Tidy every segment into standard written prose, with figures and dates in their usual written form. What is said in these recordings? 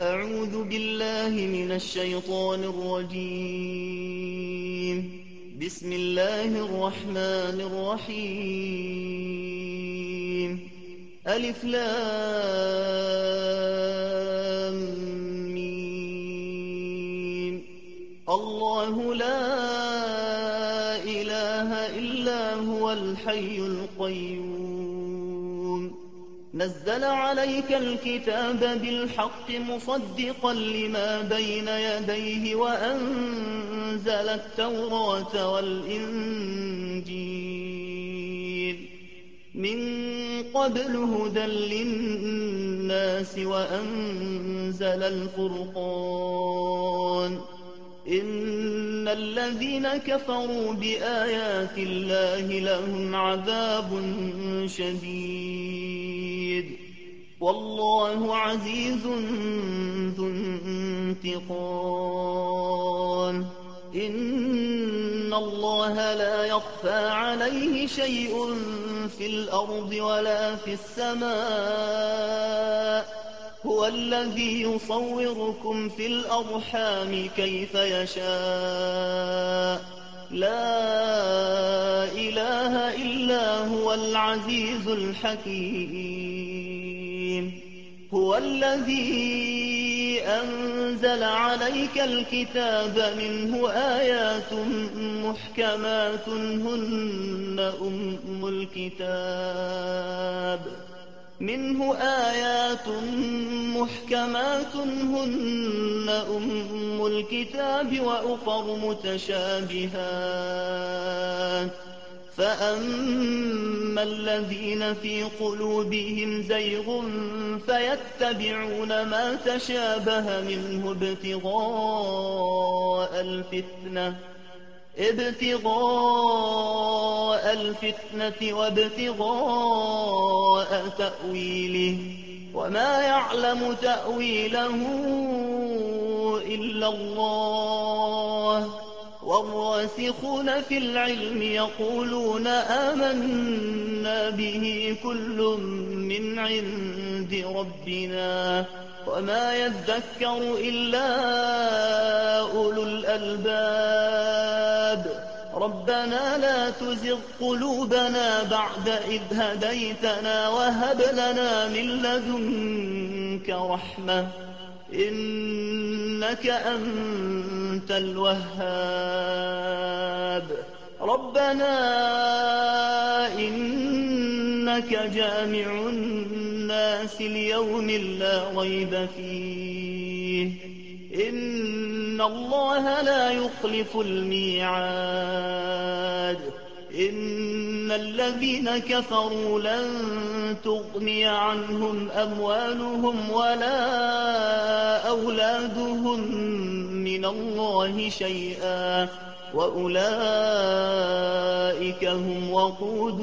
أعوذ بالله من الشيطان الرجيم. بسم الله الرحمن الرحيم. ألف لام ميم. الله لا إله إلا هو الحي القيوم. نزل عليك الكتاب بالحق مصدقا لما بين يديه وأنزل التوراة والإنجيل من قبل هدى للناس وأنزل الفرقان. إن الذين كفروا بآيات الله لهم عذاب شديد والله عزيز ذو انتقام. إن الله لا يخفى عليه شيء في الأرض ولا في السماء. هو الذي يصوركم في الأرحام كيف يشاء. لا إله إلا هو العزيز الحكيم. هو الذي أنزل عليك الكتاب منه آيات محكمات هن أم الكتاب وأخر متشابهات. فأما الذين في قلوبهم زيغ فيتبعون ما تشابه منه ابتغاء الفتنة وابتغاء تأويله وما يعلم تأويله إلا الله. والراسخون في العلم يقولون آمنا به كل من عند ربنا وما يذكر إلا أولو الألباب. ربنا لا تزغ قلوبنا بعد إذ هديتنا وهب لنا من لدنك رحمة إنك أنت الوهاب. ربنا إنك جامع الناس ليوم لا ريب فيه إن الله لا يخلف الميعاد. إن الذين كفروا لن تغني عنهم أموالهم ولا أولادهم من الله شيئا وأولئك هم وقود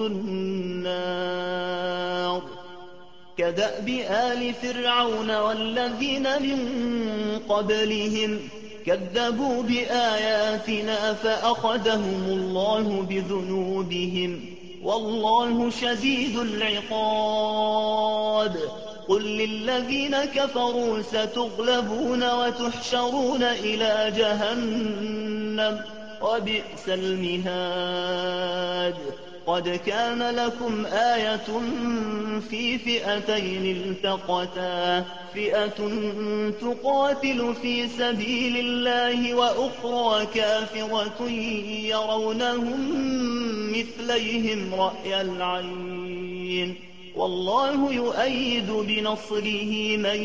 النار. كدأب آل فرعون والذين من قبلهم كذبوا بآياتنا فأخذهم الله بذنوبهم والله شديد العقاب. قل للذين كفروا ستغلبون وتحشرون إلى جهنم وبئس المهاد. قد كان لكم آية في فئتين التقتا فئة تقاتل في سبيل الله وأخرى كافرة يرونهم مثليهم رأي العين والله يؤيد بنصره من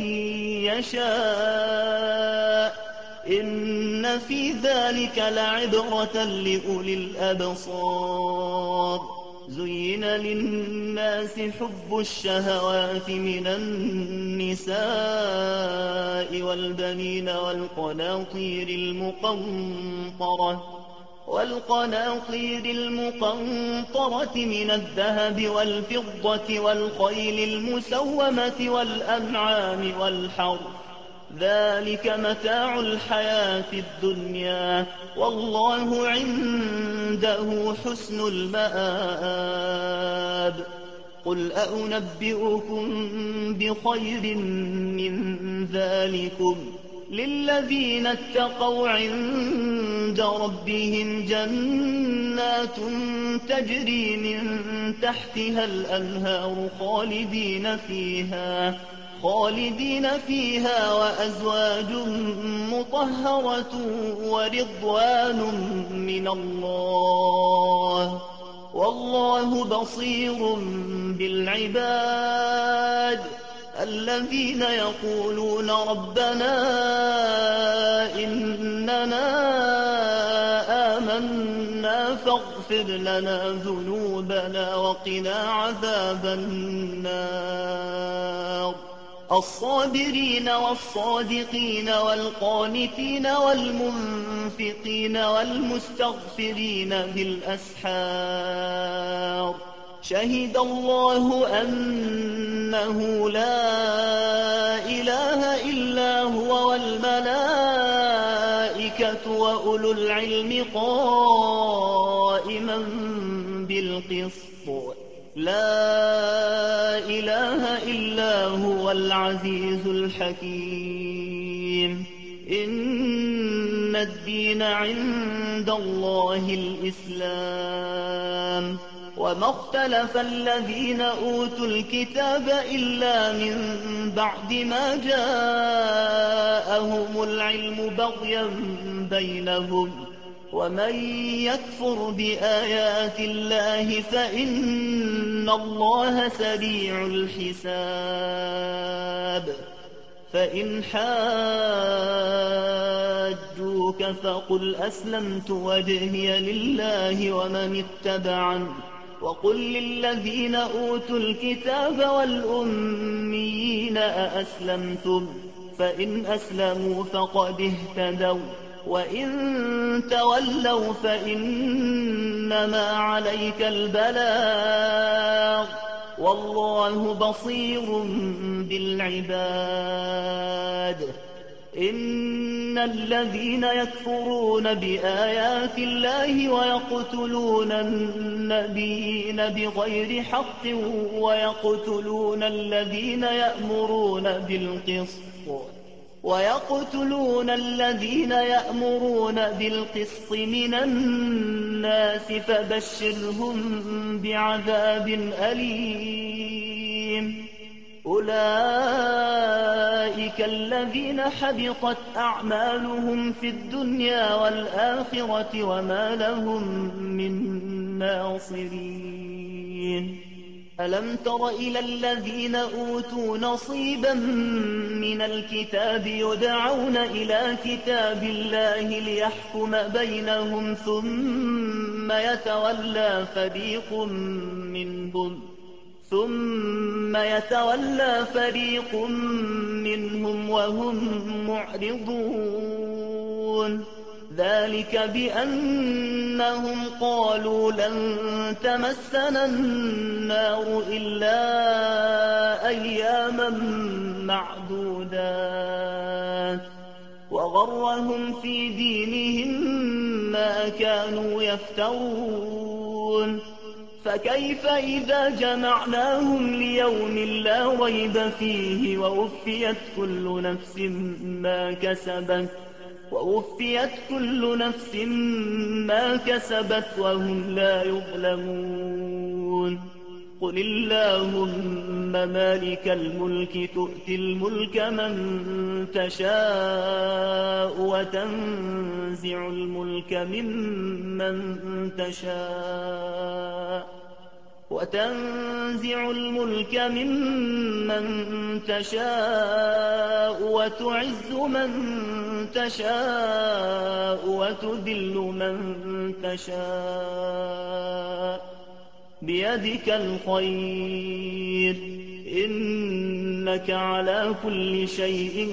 يشاء. إن في ذلك لعبرة لأولي الأبصار. زين للناس حب الشهوات من النساء والبنين والقناطير المقنطرة من الذهب والفضة والخيل المسومة والأنعام والحرث ذلك متاع الحياة الدنيا والله عنده حسن المآب. قل أنبئكم بخير من ذلكم للذين اتقوا عند ربهم جنات تجري من تحتها الأنهار خالدين فيها وأزواج مطهرة ورضوان من الله والله بصير بالعباد الذين يقولون ربنا إننا آمنا فاغفر لنا ذنوبنا وقنا عذاب النار الصابرين والصادقين والقانتين والمنفقين والمستغفرين بالأسحار شهد الله أنه لا إله إلا هو والملائكة وأولو العلم قائما بالقسط لا إله إلا هو العزيز الحكيم إن الدين عند الله الإسلام وما اختلف الذين أوتوا الكتاب إلا من بعد ما جاءهم العلم بغيا بينهم ومن يكفر بآيات الله فإن الله سريع الحساب فإن حاجوك فقل أسلمت وجهي لله ومن اتبعني وقل للذين أوتوا الكتاب والأميين أأسلمتم فإن أسلموا فقد اهتدوا وإن تولوا فإنما عليك البلاغ والله بصير بالعباد إن الذين يكفرون بآيات الله ويقتلون النبيين بغير حق ويقتلون الذين يأمرون بالقسط من الناس فبشرهم بعذاب أليم أولئك الذين حبطت أعمالهم في الدنيا والآخرة وما لهم من ناصرين ألم تر إلى الذين أوتوا نصيبا من الكتاب يدعون إلى كتاب الله ليحكم بينهم ثم يتولى فريق منهم وهم معرضون ذلك بأنهم قالوا لن تمسنا النار إلا أياما معدودات وغرهم في دينهم ما كانوا يفترون فكيف إذا جمعناهم ليوم لا ريب فيه ووفيت كل نفس ما كسبت وهم لا يظلمون قل اللهم مالك الملك تؤتي الملك من تشاء وتنزع الملك ممن تشاء وتعز من تشاء وتذل من تشاء بيدك الخير إنك على كل شيء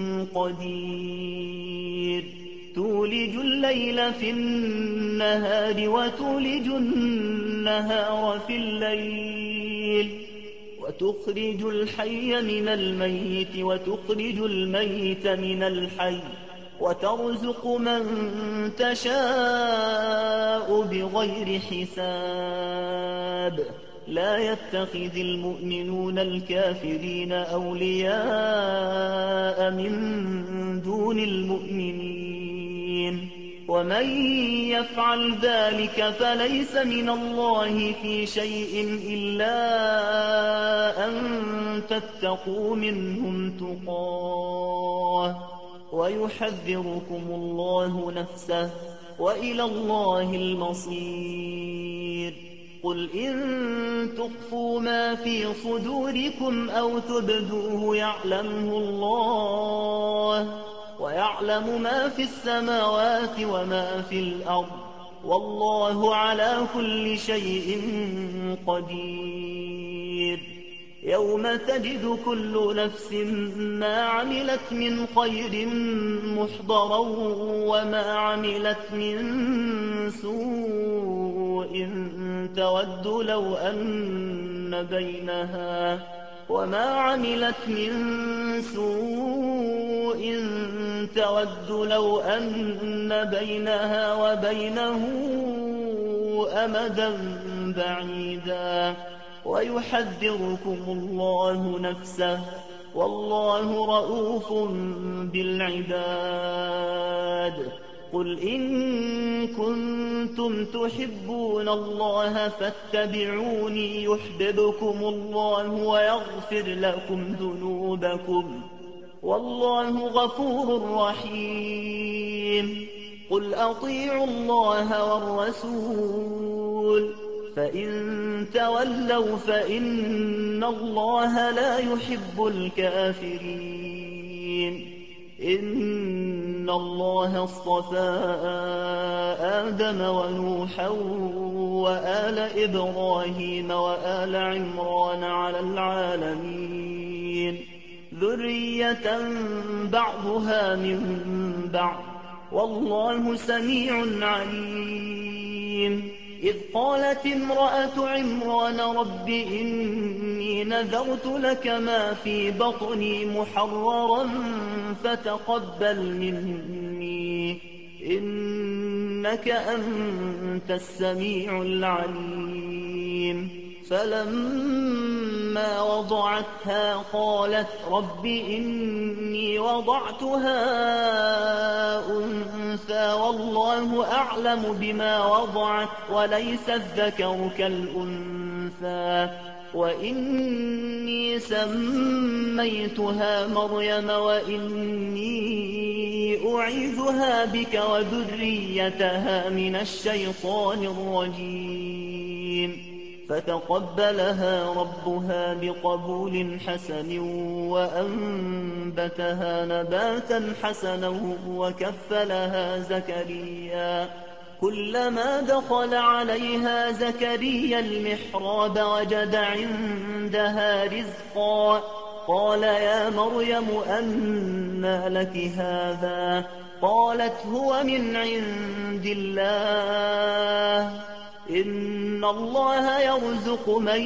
قدير تولج الليل في النهار وتولج النهار في الليل وتخرج الحي من الميت وتخرج الميت من الحي وترزق من تشاء بغير حساب لا يتخذ المؤمنون الكافرين أولياء من دون المؤمنين ومن يفعل ذلك فليس من الله في شيء إلا أن تتقوا منهم تقاه ويحذركم الله نفسه وإلى الله المصير قل إن تخفوا ما في صدوركم أو تبدوه يعلمه الله ويعلم ما في السماوات وما في الأرض والله على كل شيء قدير يوم تجد كل نفس ما عملت من خير محضرا وما عملت من سوء تود لو أن بينها وبينه أمدا بعيدا ويحذركم الله نفسه والله رءوف بالعباد قل إن كنتم تحبون الله فاتبعوني يحببكم الله ويغفر لكم ذنوبكم والله غفور رحيم قل أطيعوا الله والرسول فإن تولوا فإن الله لا يحب الكافرين إن الله اصطفى آدم ونوحا وآل إبراهيم وآل عمران على العالمين ذرية بعضها من بعض والله سميع عليم إذ قالت امرأة عمران رب إني نذرت لك ما في بطني محررا فتقبل مني إنك أنت السميع العليم فلما وضعتها قالت رب إني وضعتها أنثى والله أعلم بما وضعت وليس الذكر كالأنثى وإني سميتها مريم وإني أعيذها بك وذريتها من الشيطان الرجيم فتقبلها ربها بقبول حسن وأنبتها نباتا حسنا وكفلها زكريا كلما دخل عليها زكريا المحراب وجد عندها رزقا قال يا مريم أنى لك هذا قالت هو من عند الله إن الله يرزق من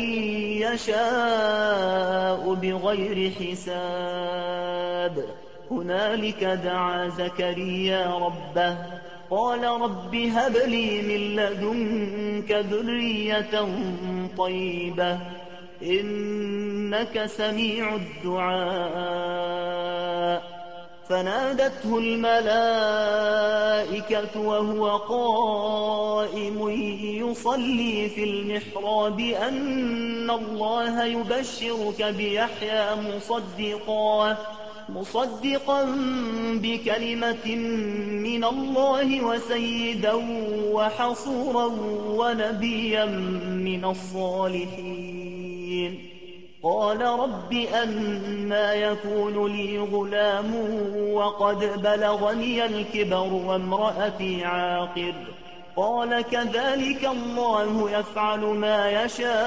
يشاء بغير حساب هنالك دعا زكريا ربه قال رب هب لي من لدنك ذرية طيبة إنك سميع الدعاء فنادته الملائكة وهو قائم يصلي في المحراب أن الله يبشرك بيحيى مصدقا بكلمة من الله وسيدا وحصورا ونبيا من الصالحين قال رب أنى يكون لي غلام وقد بلغني الكبر وامرأتي عاقر قال كذلك الله يفعل ما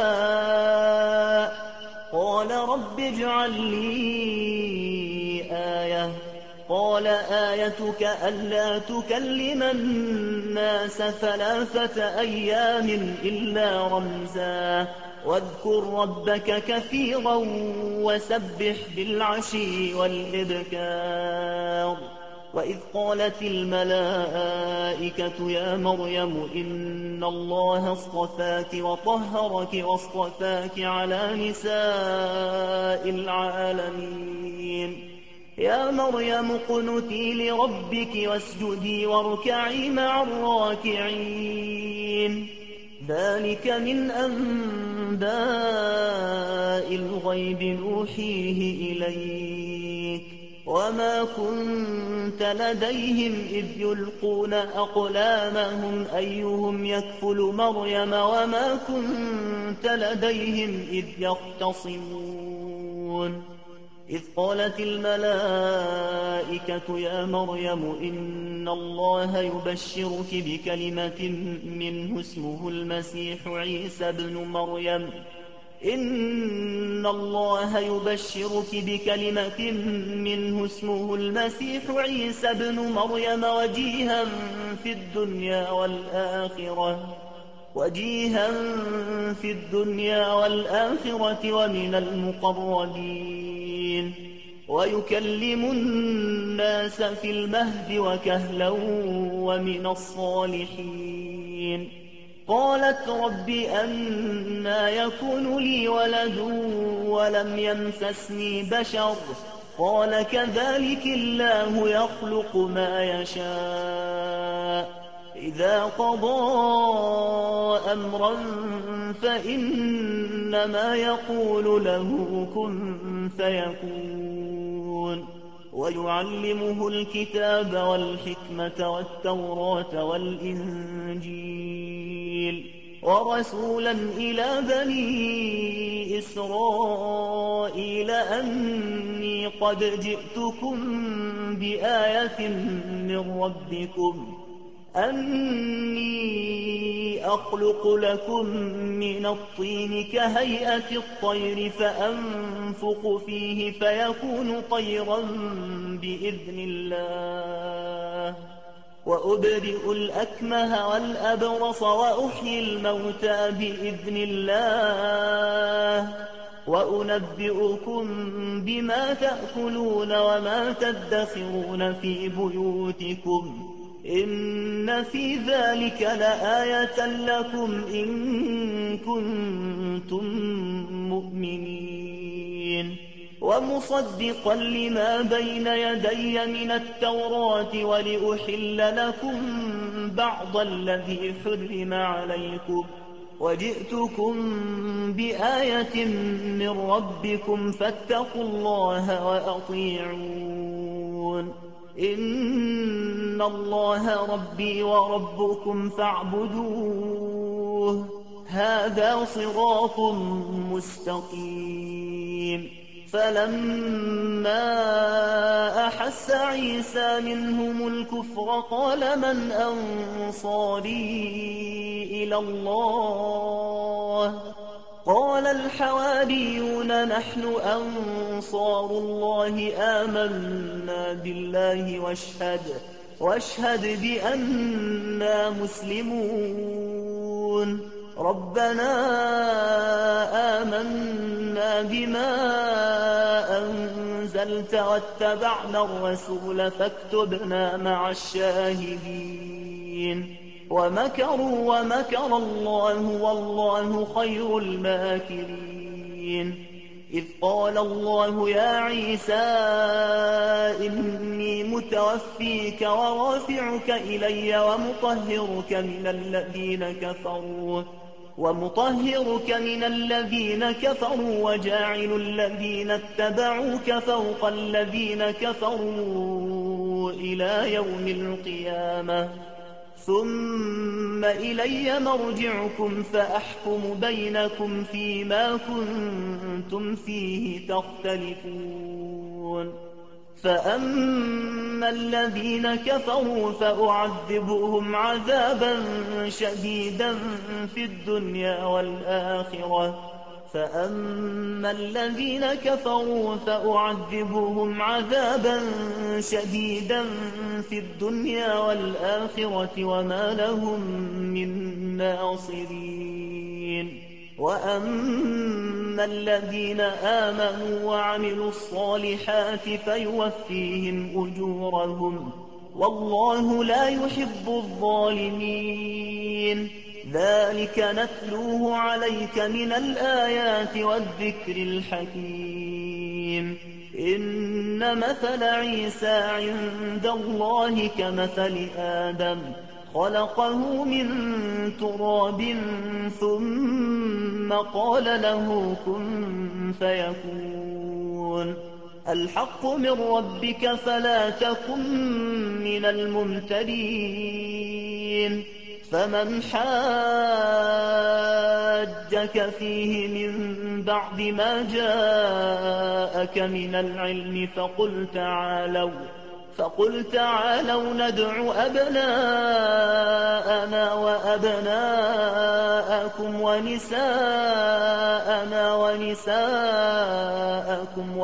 يشاء قال رب اجعل لي آية قال آيتك ألا تكلم الناس 3 أيام إلا رمزا واذكر ربك كثيرا وسبح بالعشي والإبكار وإذ قالت الملائكة يا مريم إن الله اصطفاك وطهرك واصطفاك على نساء العالمين يا مريم اقنتي لربك واسجدي واركعي مع الراكعين ذلك من أنباء الغيب نوحيه إليك وما كنت لديهم إذ يلقون أقلامهم أيهم يكفل مريم وما كنت لديهم إذ يختصمون إذ قالت الملائكة يا مريم إن الله يبشرك بكلمة منه اسمه المسيح عيسى ابن مريم إن الله يبشرك بكلمة منه اسمه المسيح عيسى ابن مريم وجيها في الدنيا والآخرة ومن المقربين ويكلم الناس في المهد وكهلا ومن الصالحين قالت رب أنى يكون لي ولد ولم يمسسني بشر قال كذلك الله يخلق ما يشاء إذا قضى أمرا فإنما يقول له كن فيكون ويعلمه الكتاب والحكمة والتوراة والإنجيل ورسولا إلى بني إسرائيل أني قد جئتكم بآية من ربكم أني أخلق لكم من الطين كهيئة الطير فأنفخ فيه فيكون طيرا بإذن الله وأبرئ الأكمه والأبرص وأحيي الموتى بإذن الله وأنبئكم بما تأكلون وما تدخرون في بيوتكم إن في ذلك لآية لكم إن كنتم مؤمنين ومصدقا لما بين يدي من التوراة ولأحل لكم بعض الذي حرم عليكم وجئتكم بآية من ربكم فاتقوا الله وأطيعون إن الله ربي وربكم فاعبدوه هذا صراط مستقيم فلما أحس عيسى منهم الكفر قال من أنصاري إلى الله قال الحواريون نحن أنصار الله آمنا بالله واشهد بأننا مسلمون ربنا آمنا بما أنزلت واتبعنا الرسول فاكتبنا مع الشاهدين ومكروا ومكر الله والله خير الماكرين إذ قال الله يا عيسى إني متوفيك ورافعك إلي ومطهرك من الذين كفروا وجاعل الذين اتبعوك فوق الذين كفروا إلى يوم القيامة ثم إلي مرجعكم فأحكم بينكم فيما كنتم فيه تختلفون فأما الذين كفروا فأعذبهم عذابا شديدا في الدنيا والآخرة وما لهم من ناصرين وأما الذين آمنوا وعملوا الصالحات فيوفيهم أجورهم والله لا يحب الظالمين. ذلك نتلوه عليك من الآيات والذكر الحكيم. إن مثل عيسى عند الله كمثل آدم خلقه من تراب ثم قال له كن فيكون. الحق من ربك فلا تكن من الممترين. فمن حاجك فيه من بعد ما جاءك من العلم فقل تعالوا ندع أبناءنا وأبناءكم ونساءنا ونساءكم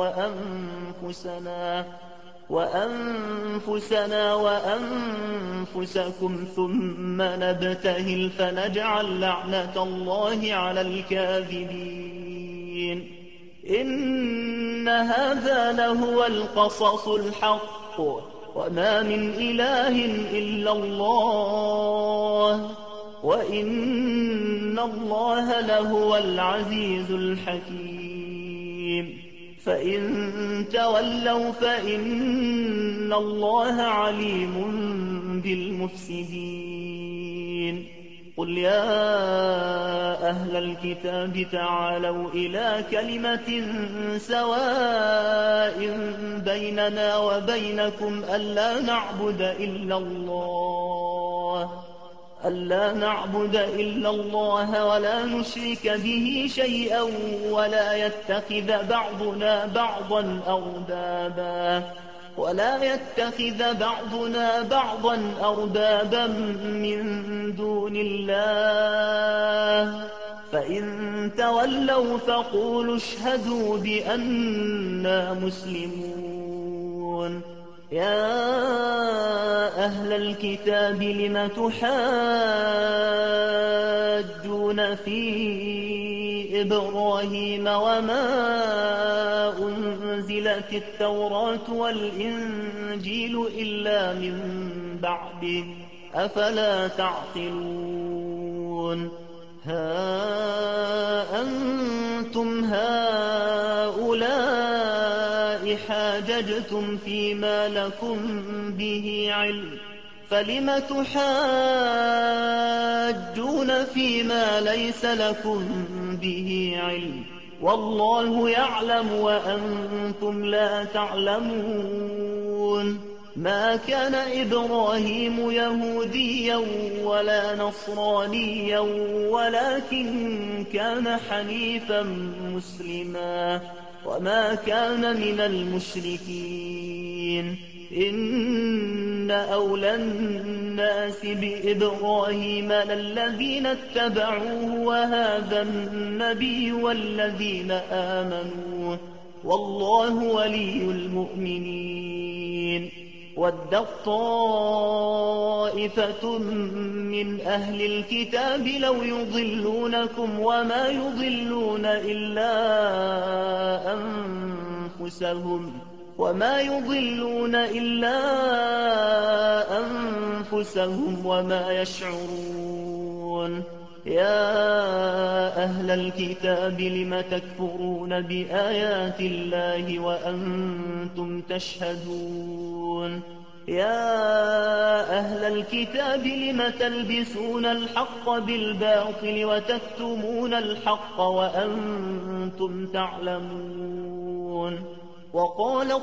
وأنفسنا وأنفسكم ثم نبتهل فنجعل لعنة الله على الكاذبين. إن هذا لهو القصص الحق وما من إله إلا الله وإن الله لهو العزيز الحكيم. فإن تولوا فإن الله عليم بالمفسدين. قل يا أهل الكتاب تعالوا إلى كلمة سواء بيننا وبينكم ألا نعبد إلا الله ولا نشرك به شيئا ولا يتخذ بعضنا أربابا من دون الله. فإن تولوا فقولوا اشهدوا بأننا مسلمون. يا أهل الكتاب لم تحاجون في إبراهيم وما أنزلت التوراة والإنجيل إلا من بعده أفلا تعقلون. ها أنتم هؤلاء حاججتم فيما لكم به علم فلم تحاجون فيما ليس لكم به علم والله يعلم وأنتم لا تعلمون. ما كان إبراهيم يهوديا ولا نصرانيا ولكن كان حنيفا مسلما وما كان من المشركين. إن أولى الناس بإبراهيم للذين اتبعوه وهذا النبي والذين آمنوا والله ولي المؤمنين. ودت طائفة من أهل الكتاب لو يضلونكم وما يضلون إلا أنفسهم وما يشعرون. يا أهل الكتاب لم تكفرون بآيات الله وأنتم تشهدون. يا أهل الكتاب لم تلبسون الحق بالباطل وتكتمون الحق وأنتم تعلمون. وقالت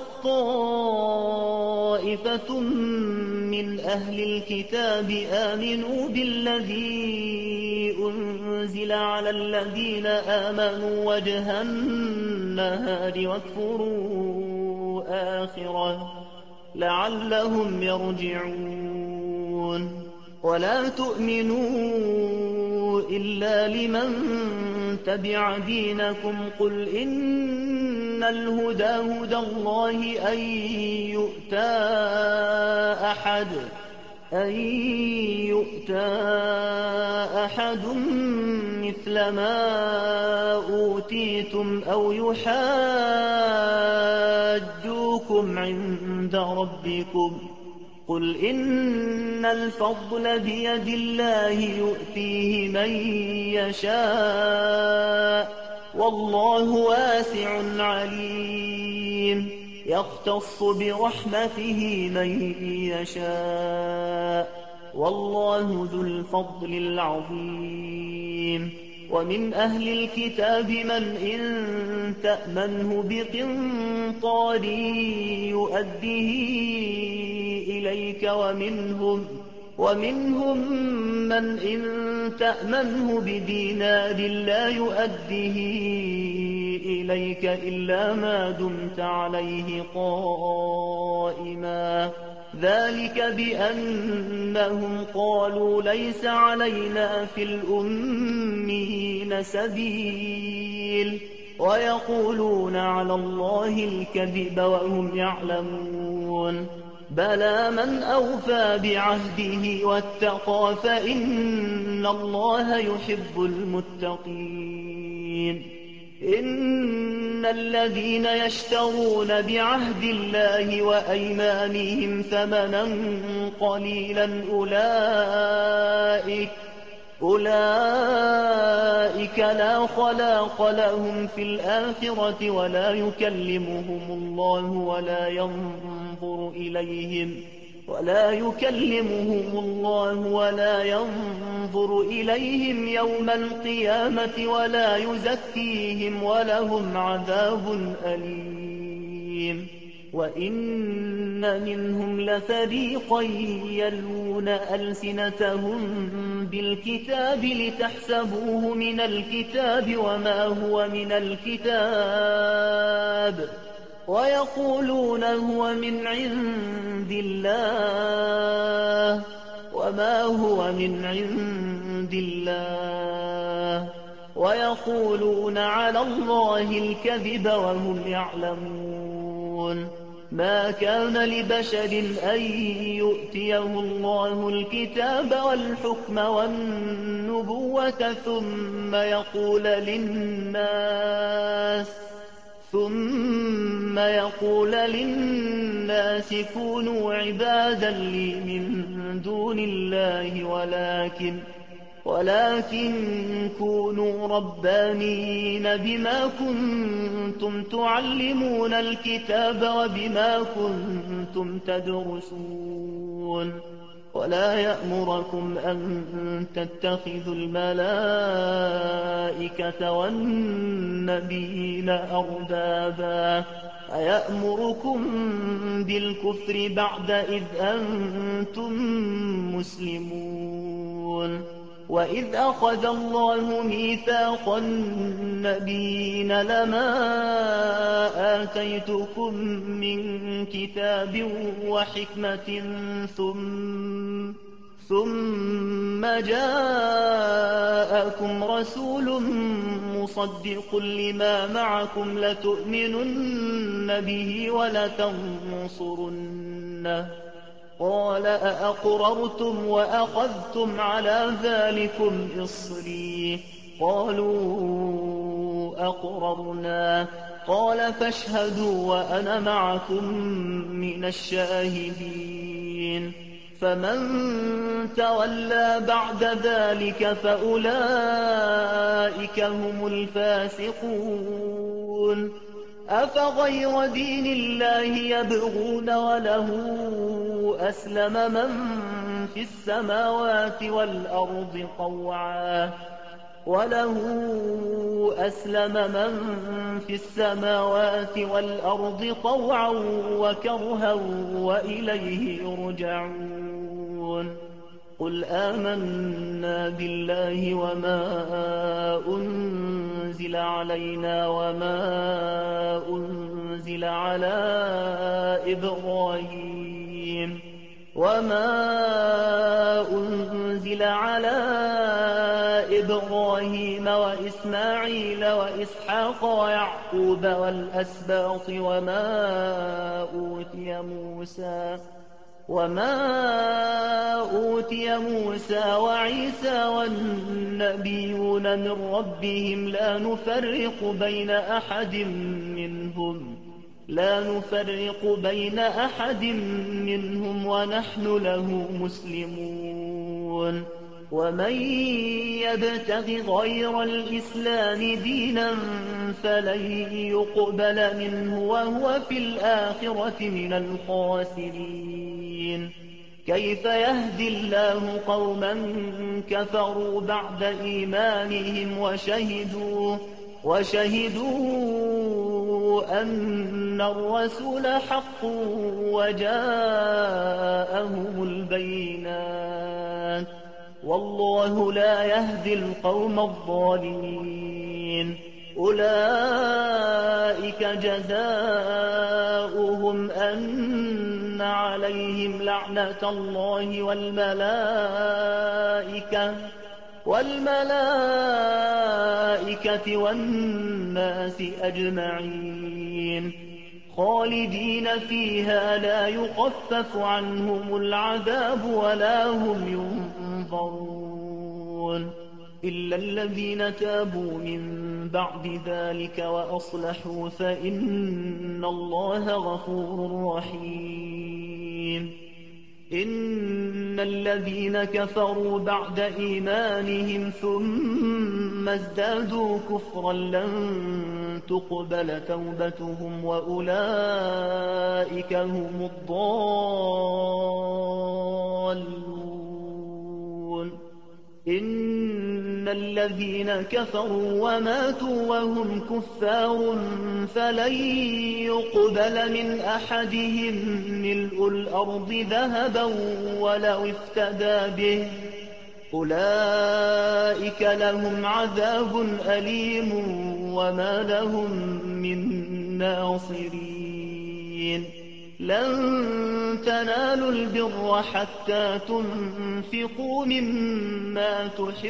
طائفة من أهل الكتاب آمنوا بالذي أنزل على الذين آمنوا وجه النهار واكفروا آخره لعلهم يرجعون. ولا تؤمنوا إلا لمن تبع دينكم قل إن الهدى هدى الله أن يؤتى أحد مثل ما أوتيتم أو يحاجوكم عند ربكم قل إن الفضل بيد الله يؤتيه من يشاء والله واسع عليم يختص برحمته من يشاء والله ذو الفضل العظيم ومن أهل الكتاب من إن تأمنه بقنطار يؤديه إليك ومنهم من إن تأمنه بدينار لا يؤديه إليك إلا ما دمت عليه قائما ذلك بأنهم قالوا ليس علينا في الأميين سبيل ويقولون على الله الكذب وهم يعلمون بلى من أوفى بعهده واتقى فإن الله يحب المتقين إن الذين يشترون بعهد الله وأيمانهم ثمنا قليلا أولئك لا خلاق لهم في الآخرة ولا يكلمهم الله ولا ينظر إليهم يوم القيامة ولا يزكيهم ولهم عذاب أليم وإن منهم لفريقا يلوون ألسنتهم بالكتاب لتحسبوه من الكتاب وما هو من الكتاب ويقولون هو من عند الله وما هو من عند الله ويقولون على الله الكذب وهم يعلمون ما كان لبشر أن يؤتيه الله الكتاب والحكم والنبوة ثم يقول للناس كونوا عبادا لي من دون الله ولكن كونوا ربانيين بما كنتم تعلمون الكتاب وبما كنتم تدرسون ولا يأمركم أن تتخذوا الملائكة والنبيين أربابا أيأمركم بالكفر بعد إذ أنتم مسلمون وإذ أخذ الله ميثاق النبيين لما آتيتكم من كتاب وحكمة ثم جاءكم رسول مصدق لما معكم لتؤمنن به ولتنصرنه قال أأقررتم وأخذتم على ذلكم إصري قالوا أقررنا قال فاشهدوا وأنا معكم من الشاهدين فمن تولى بعد ذلك فأولئك هم الفاسقون أفغير دين الله يبغون وله أسلم من في السماوات والأرض طوعا وكرها وإليه يرجعون قل آمنا بالله وما أنزل علينا وما أنزل على إبراهيم وإسماعيل وإسحاق ويعقوب والأسباط وما أوتي موسى وعيسى والنبيون من ربهم لا نفرق بين أحد منهم لا نفرق بين أحد منهم ونحن له مسلمون ومن يبتغ غير الإسلام دينا فلن يقبل منه وهو في الآخرة من الخاسرين كيف يهدي الله قوما كفروا بعد إيمانهم وشهدوا أن الرسول حق وجاءهم البينات والله لا يهدي القوم الظالمين أولئك جزاؤهم أن عليهم لعنة الله والملائكة والناس أجمعين خالدين فيها لا يخفف عنهم العذاب ولا هم ينظرون إلا الذين تابوا من بعد ذلك وأصلحوا فإن الله غفور رحيم إن الذين كفروا بعد إيمانهم ثم ازدادوا كفرا لن تقبل توبتهم وأولئك هم الضالون إن الذين كفروا وماتوا وهم كفار فلن يقبل من أحدهم ملء الأرض ذهبا ولو افتدى به أولئك لهم عذاب أليم وما لهم من ناصرين لن تنالوا البر حتى تنفقوا مما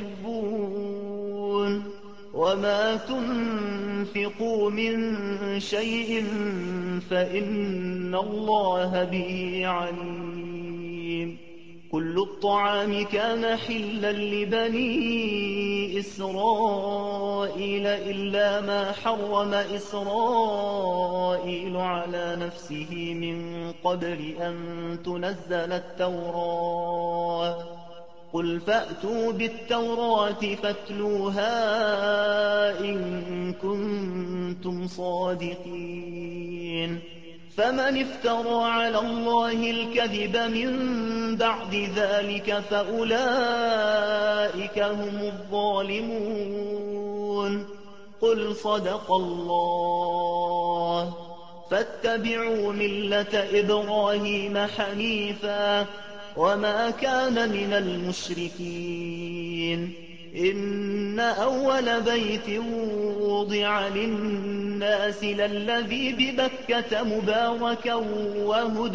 تحبون وما تنفقوا من شيء فإن الله به عليم كل الطعام كان حلا لبني إسرائيل إلا ما حرم إسرائيل على نفسه من قبل أن تنزل التوراة قل فأتوا بالتوراة فاتلوها إن كنتم صادقين فمن افترى على الله الكذب من بعد ذلك فأولئك هم الظالمون قل صدق الله فاتبعوا ملة إبراهيم حنيفا وما كان من المشركين إن أول بيت وضع للناس للذي ببكة مباركا وهدى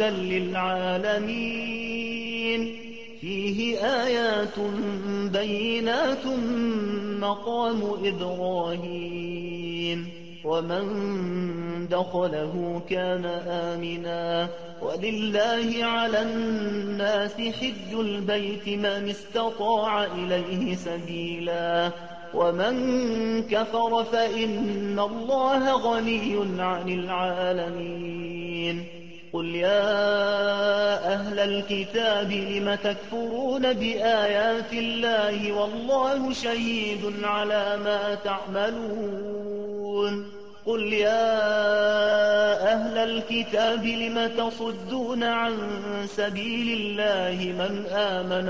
للعالمين فيه آيات بينات مقام إبراهيم ومن دخله كان آمنا ولله على الناس حج البيت من استطاع إليه سبيلا ومن كفر فإن الله غني عن العالمين قل يا أهل الكتاب لم تكفرون بآيات الله والله شهيد على ما تعملون قل يا أهل الكتاب لم تصدون عن سبيل الله من آمن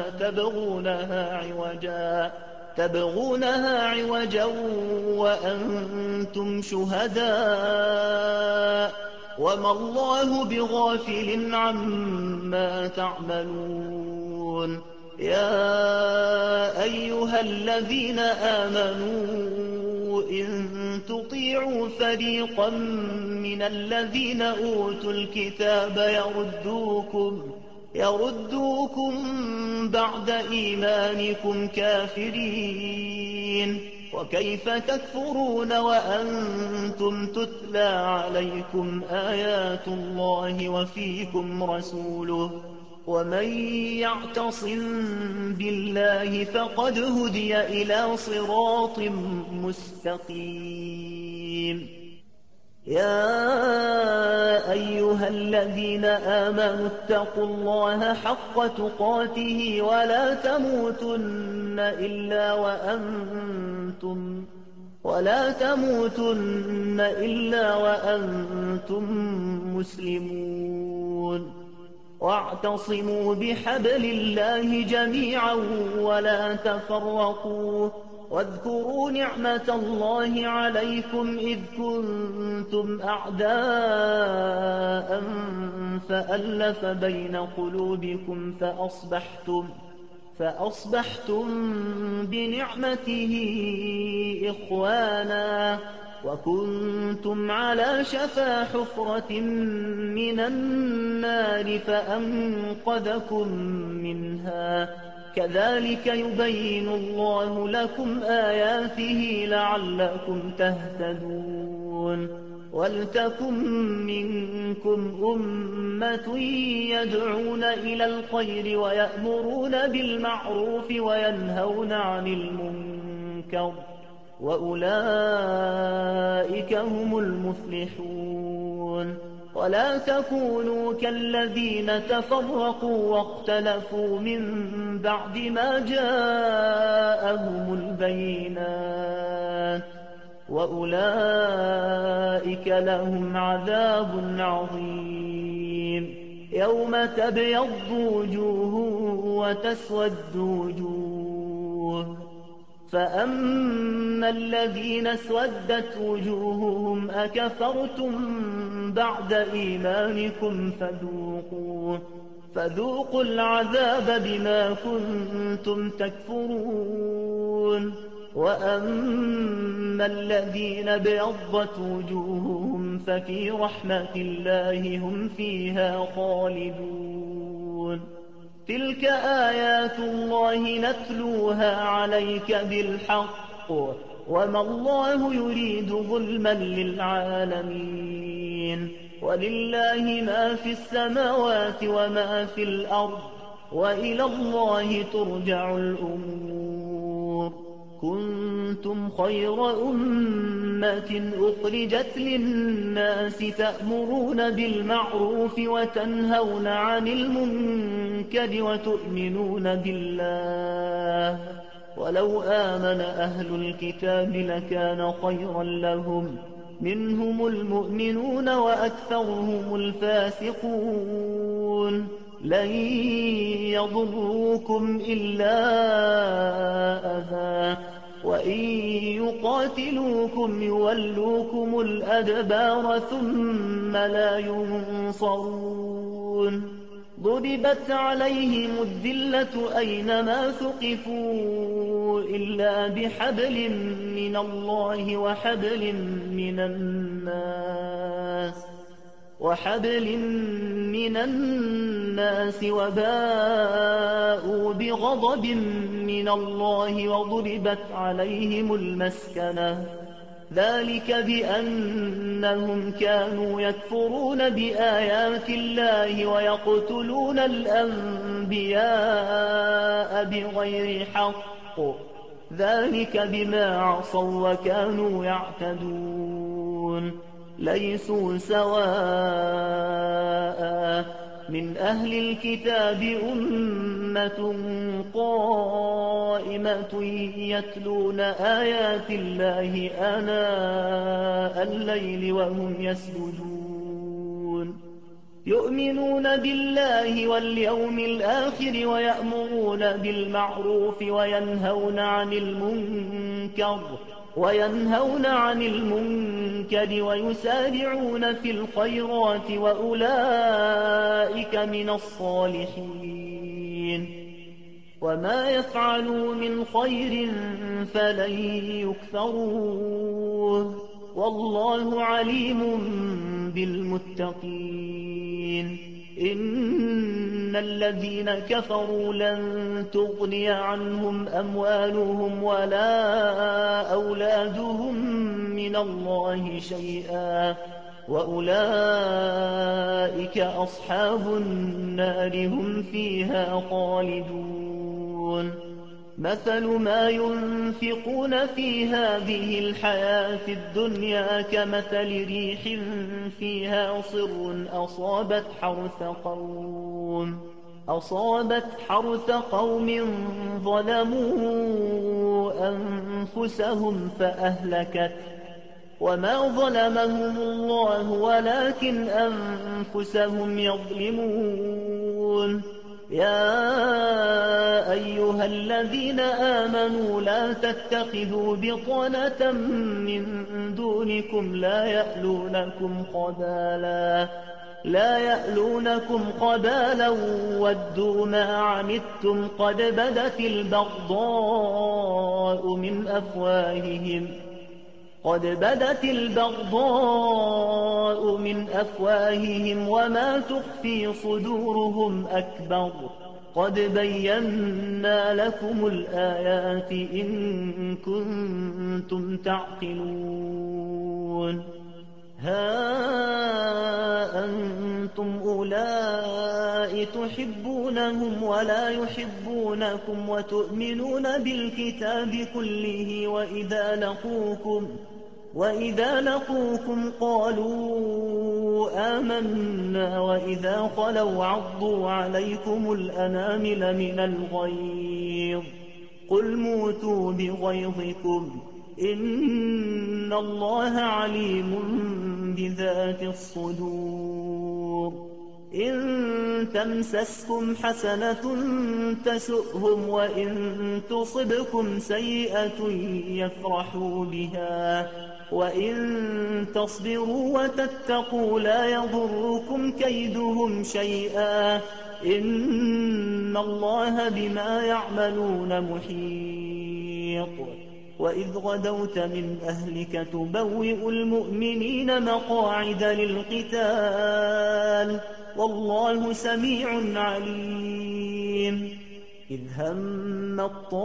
تبغونها عوجا وأنتم شهداء وما الله بغافل عما تعملون يا أيها الذين آمنوا إن تطيعوا فريقا من الذين أوتوا الكتاب يردوكم بعد إيمانكم كافرين وكيف تكفرون وأنتم تتلى عليكم آيات الله وفيكم رسوله ومن يعتصم بالله فقد هدي إلى صراط مستقيم يا أيها الذين آمنوا اتقوا الله حق تقاته ولا تموتن إلا وأنتم مسلمون واعتصموا بحبل الله جميعا ولا تفرقوا واذكروا نعمة الله عليكم إذ كنتم أعداء فألف بين قلوبكم فأصبحتم بنعمته إخوانا وكنتم على شفا حفرة من النار فأنقذكم منها كذلك يبين الله لكم آياته لعلكم تهتدون ولتكن منكم أمة يدعون إلى الخير ويأمرون بالمعروف وينهون عن المنكر وأولئك هم المفلحون ولا تكونوا كالذين تفرقوا واختلفوا من بعد ما جاءهم البينات وأولئك لهم عذاب عظيم يوم تبيض وجوه وتسود وجوه فأما الذين اسودت وجوههم أكفرتم بعد إيمانكم فذوقوا العذاب بما كنتم تكفرون وأما الذين ابيضت وجوههم ففي رحمة الله هم فيها خالدون تلك آيات الله نتلوها عليك بالحق وما الله يريد ظلما للعالمين ولله ما في السماوات وما في الأرض وإلى الله ترجع الأمور كنتم خير أمة أخرجت للناس تأمرون بالمعروف وتنهون عن المنكر وتؤمنون بالله ولو آمن أهل الكتاب لكان خيرا لهم منهم المؤمنون وأكثرهم الفاسقون لن يضروكم إلا أذى وإن يقاتلوكم يولوكم الأدبار ثم لا ينصرون ضربت عليهم الذلة أينما ثقفوا إلا بحبل من الله وحبل من الناس وباءوا بغضب من الله وضربت عليهم المسكنة ذلك بأنهم كانوا يكفرون بآيات الله ويقتلون الأنبياء بغير حق ذلك بما عصوا وكانوا يعتدون ليسوا سواء من أهل الكتاب أمة قائمة يتلون آيات الله آناء الليل وهم يسجدون يؤمنون بالله واليوم الآخر ويأمرون بالمعروف وينهون عن المنكر ويسارعون في الخيرات وأولئك من الصالحين وما يفعلوا من خير فلن يكفروه والله عليم بالمتقين إن الذين كفروا لن تغني عنهم أموالهم ولا أولادهم من الله شيئا وأولئك أصحاب النار هم فيها خالدون مثل ما ينفقون في هذه الحياة الدنيا كمثل ريح فيها صر أصابت حرث قوم ظلموا أنفسهم فأهلكت وما ظلمهم الله ولكن أنفسهم يظلمون يا أيها الذين آمنوا لا تتخذوا بطانة من دونكم لا يألونكم خبالا ودوا ما عنتم قد بدت البغضاء من أفواههم وما تخفي صدورهم أكبر قد بينا لكم الآيات إن كنتم تعقلون ها أنتم أولئك تحبونهم ولا يحبونكم وتؤمنون بالكتاب كله وإذا لقوكم قالوا آمنا وإذا خلوا عضوا عليكم الأنامل من الغيظ قل موتوا بغيظكم إن الله عليم بذات الصدور إن تمسسكم حسنة تسؤهم وإن تصبكم سيئة يفرحوا بها وإن تصبروا وتتقوا لا يضركم كيدهم شيئا إن الله بما يعملون محيط وإذ غدوت من أهلك تبوئ المؤمنين مقاعد للقتال والله سميع عليم إذ هم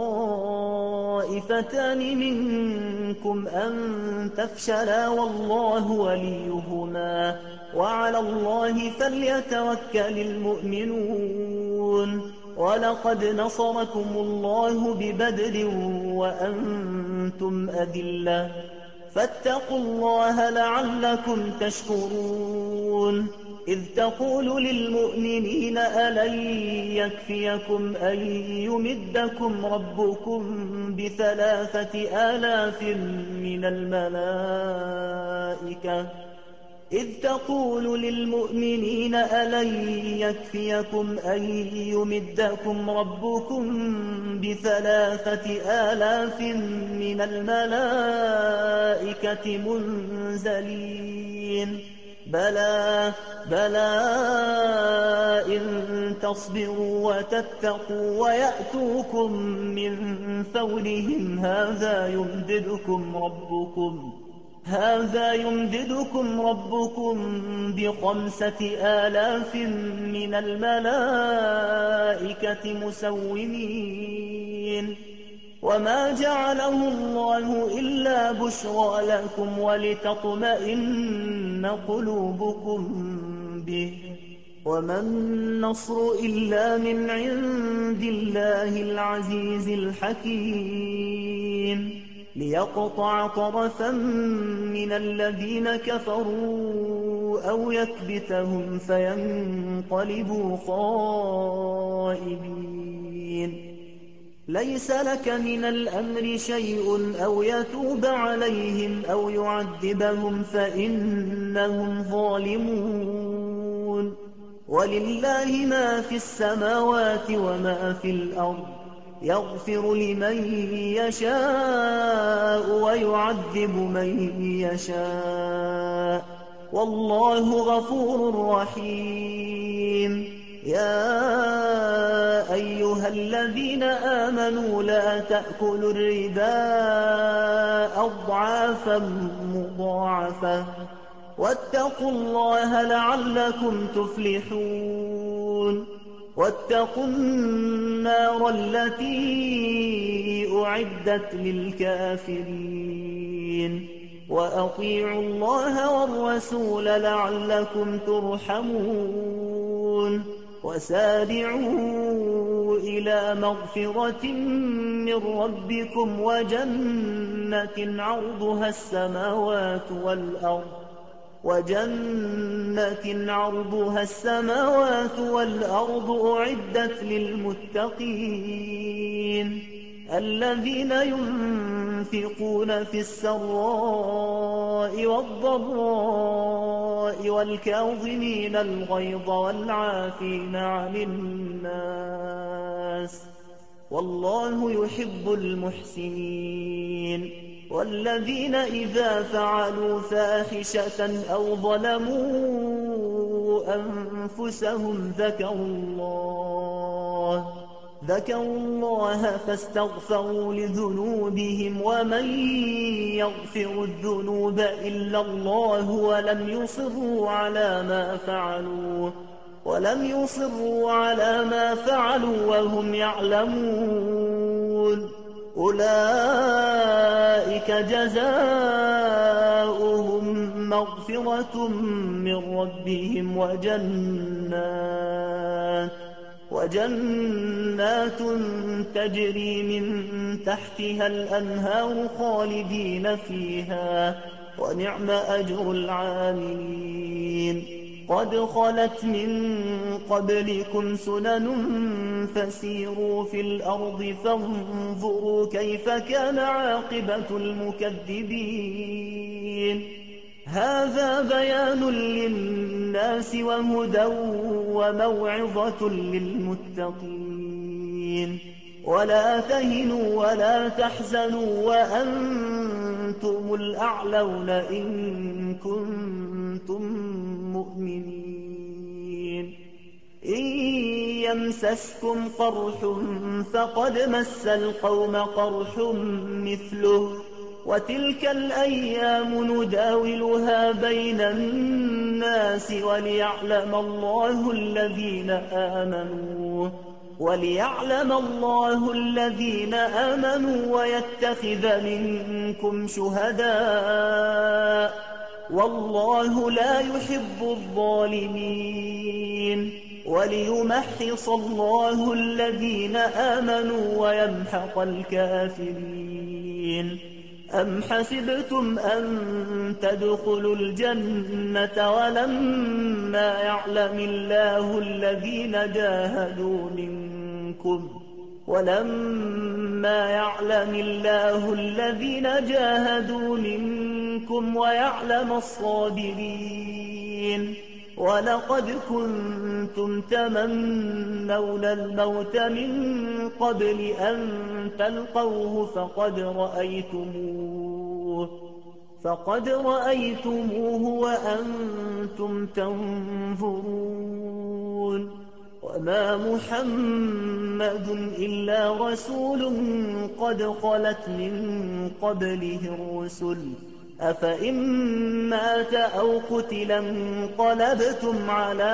الطائفتان منكم أن تفشلا والله وليهما وعلى الله فليتوكل المؤمنون ولقد نصركم الله ببدر وأنتم أذلة فاتقوا الله لعلكم تشكرون إذ تقول للمؤمنين ألن يكفيكم أن يمدكم ربكم ب3,000 من الملائكة منزلين بلى إن تصبروا وتتقوا ويأتوكم من فورهم هذا يمددكم ربكم ب5,000 من الملائكة مسومين وما جعله الله إلا بشرى لكم ولتطمئن قلوبكم به وما النصر إلا من عند الله العزيز الحكيم ليقطع طرفا من الذين كفروا أو يكبتهم فينقلبوا خائبين ليس لك من الأمر شيء أو يتوب عليهم أو يعذبهم فإنهم ظالمون ولله ما في السماوات وما في الأرض يغفر لمن يشاء ويعذب من يشاء والله غفور رحيم يا أيها الذين آمنوا لا تأكلوا الربا أضعافا مضاعفة واتقوا الله لعلكم تفلحون واتقوا النار التي أعدت للكافرين وأطيعوا الله والرسول لعلكم ترحمون وسارعوا إلى مغفرة من ربكم وجنة عرضها السماوات والأرض أعدت للمتقين الذين ينفقون في السراء والضراء والكاظمين الغيظ والعافين عن الناس والله يحب المحسنين والذين إذا فعلوا فاحشة أو ظلموا أنفسهم ذكروا الله فاستغفروا لذنوبهم ومن يغفر الذنوب إلا الله ولم يصروا على ما فعلوا وهم يعلمون أولئك جزاؤهم مغفرة من ربهم وجنات تجري من تحتها الأنهار خالدين فيها ونعم أجر العاملين قد خلت من قبلكم سنن فسيروا في الأرض فانظروا كيف كان عاقبة المكذبين هذا بيان للناس وهدى وموعظة للمتقين ولا تهنوا ولا تحزنوا وأنتم الأعلون إن كنتم مؤمنين إن يمسسكم قرح فقد مس القوم قرح مثله وتلك الأيام نداولها بين الناس وليعلم الله الذين آمنوا ويتخذ منكم شهداء والله لا يحب الظالمين وليمحص الله الذين آمنوا ويمحق الكافرين أم حسبتم أن تدخلوا الجنة ولما يعلم الله الذين جاهدوا منكم ويعلم الصابرين ولقد كنتم تمنون الموت من قبل أن تلقوه فقد رأيتموه وأنتم تنظرون وما محمد إلا رسول قد خلت من قبله الرسل أفإن مات أو قتل انقلبتم على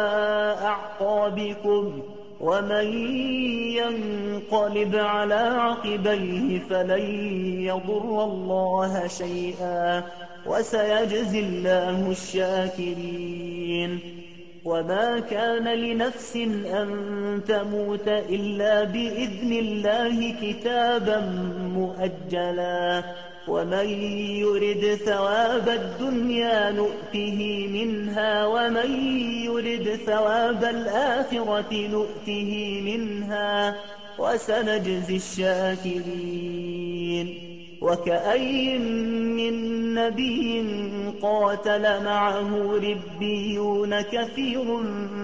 أعقابكم ومن ينقلب على عقبيه فلن يضر الله شيئا وسيجزي الله الشاكرين وما كان لنفس أن تموت إلا بإذن الله كتابا مؤجلا ومن يرد ثواب الدنيا نؤته منها ومن يرد ثواب الآخرة نؤته منها وسنجزي الشاكرين وكأي من نبي قاتل معه ربيون كثير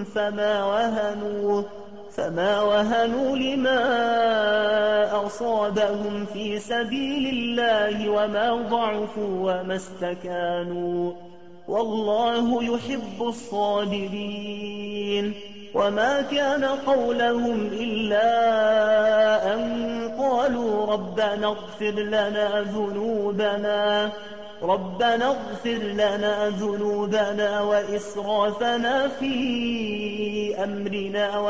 فما وهنوا لما أصابهم في سبيل الله وما ضعفوا وما استكانوا والله يحب الصابرين وما كان قولهم إلا أن قالوا ربنا اغفر لنا ذنوبنا وإسرافنا في أمرنا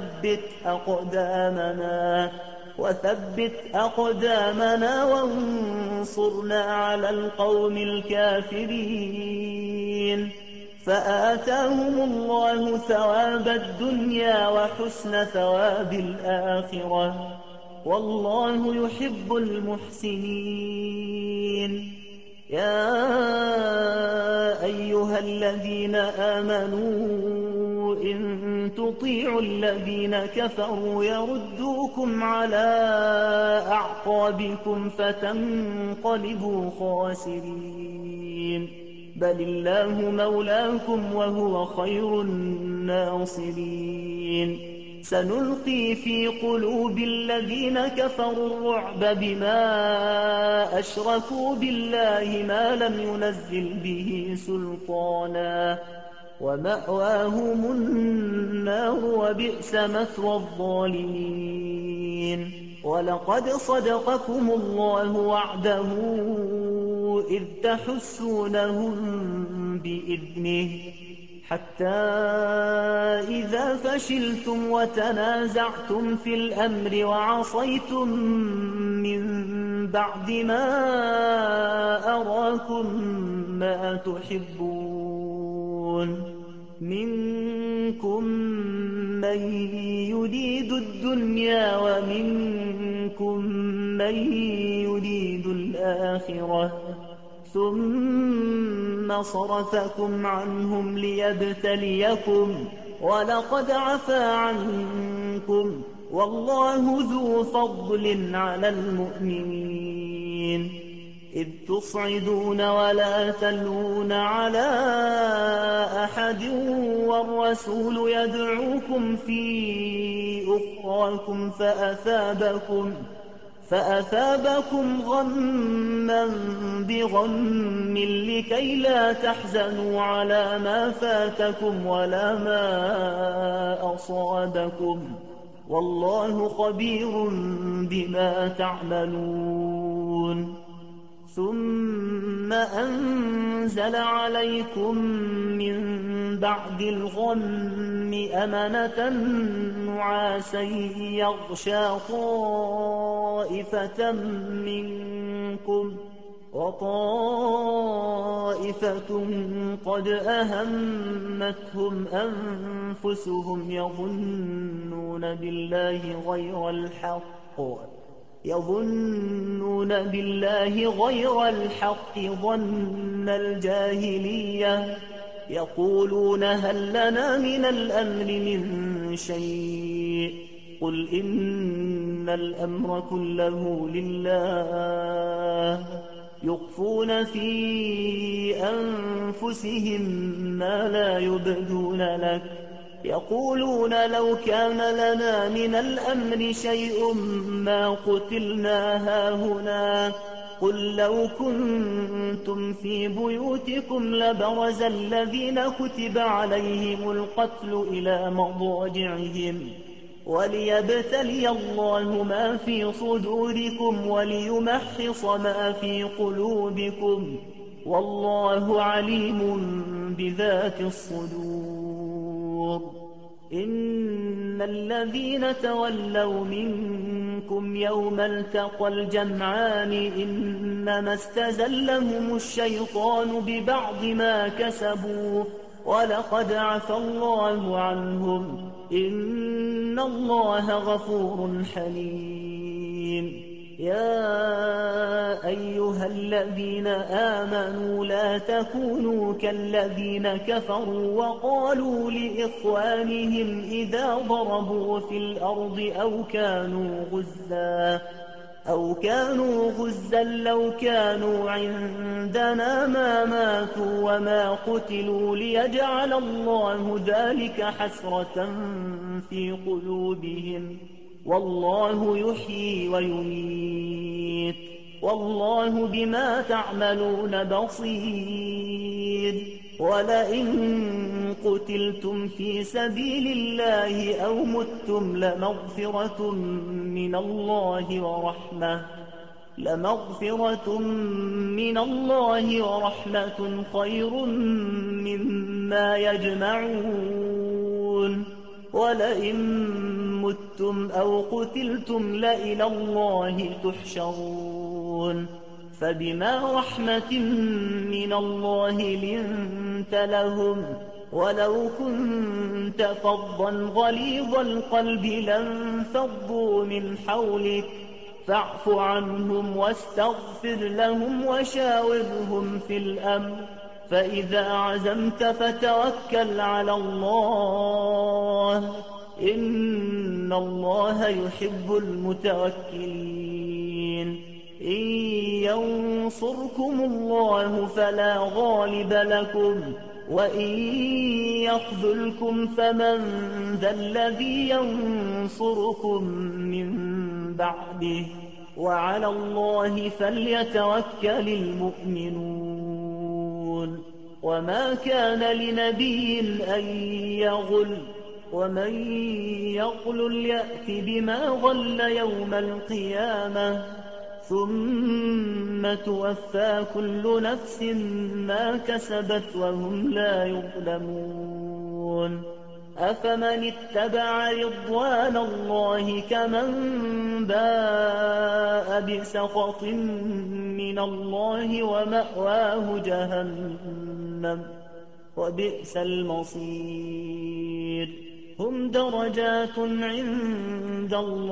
وثبت أقدامنا وانصرنا على القوم الكافرين فآتاهم الله ثواب الدنيا وحسن ثواب الآخرة، والله يحب المحسنين. يا أيها الذين آمنوا إن تطيعوا الذين كفروا يردوكم على أعقابكم فتنقلبوا خاسرين، بل الله مولاكم وهو خير الناصرين. سنلقي في قلوب الذين كفروا الرعب بما أشركوا بالله ما لم ينزل به سلطانا، ومأواهم النار وبئس مثوى الظالمين. ولقد صدقكم الله وعده إذ تحسونهم بإذنه، حتى إذا فشلتم وتنازعتم في الأمر وعصيتم من بعد ما أراكم ما تحبون، منكم من يريد الدنيا ومنكم من يريد الآخرة، ثم صرفكم عنهم ليبتليكم، ولقد عفا عنكم، والله ذو فضل على المؤمنين. إذ تصعدون ولا تلوون على أحد والرسول يدعوكم في أخراكم فأثابكم غما بغم لكي لا تحزنوا على ما فاتكم ولا ما أصابكم، والله خبير بما تعملون. ثم أنزل عليكم من بعد الغم أمنة نعاسا يغشى طائفة منكم، وطائفة قد أهمتهم أنفسهم يظنون بالله غير الحق ظن الجاهلية، يقولون هل لنا من الأمر من شيء، قل إن الأمر كله لله، يخفون في أنفسهم ما لا يبدون لك، يقولون لو كان لنا من الأمر شيء ما قتلنا هاهنا، قل لو كنتم في بيوتكم لبرز الذين كتب عليهم القتل إلى مضاجعهم، وليبتلي الله ما في صدوركم وليمحص ما في قلوبكم، والله عليم بذات الصدور. إن الذين تولوا منكم يوم التقى الجمعان إنما استزلهم الشيطان ببعض ما كسبوا، ولقد عفى الله عنهم، إن الله غفور حليم. يا أيها الذين آمنوا لا تكونوا كالذين كفروا وقالوا لإخوانهم إذا ضربوا في الأرض أو كانوا غزا لو كانوا عندنا ما ماتوا وما قتلوا ليجعل الله ذلك حسرة في قلوبهم، والله يحيي ويميت، والله بما تعملون بصير. ولئن قتلتم في سبيل الله أو متم لمغفرة من الله ورحمة خير مما يجمعون. ولئن متم أو قتلتم لإلى الله تحشرون. فبما رحمة من الله لنت لهم، ولو كنت فظا غليظ القلب لانفضوا من حولك، فاعف عنهم واستغفر لهم وشاورهم في الأمر، فإذا عزمت فتوكل على الله، إن الله يحب المتوكلين. إن ينصركم الله فلا غالب لكم، وإن يخذلكم فمن ذا الذي ينصركم من بعده، وعلى الله فليتوكل المؤمنون. وما كان لنبي أن يغل، ومن يغل يأت بما غل يوم القيامة، ثم توفى كل نفس ما كسبت وهم لا يظلمون. أفمن اتبع رضوان الله كمن باء بسخط من الله ومأواه جهنم وبئس المصير. هم درجات عند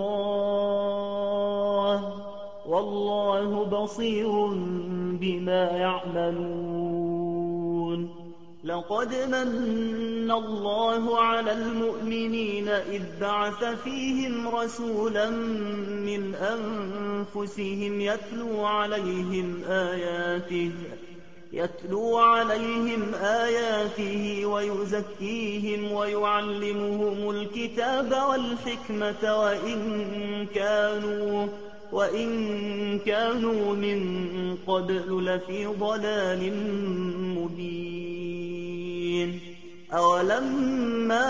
الله والله بصير بما يعملون. لقد من الله على المؤمنين إذ بعث فيهم رسولا من أنفسهم يتلو عليهم آياته ويزكيهم ويعلمهم الكتاب والحكمة وإن كانوا من قبل لفي ضلال مبين. أولما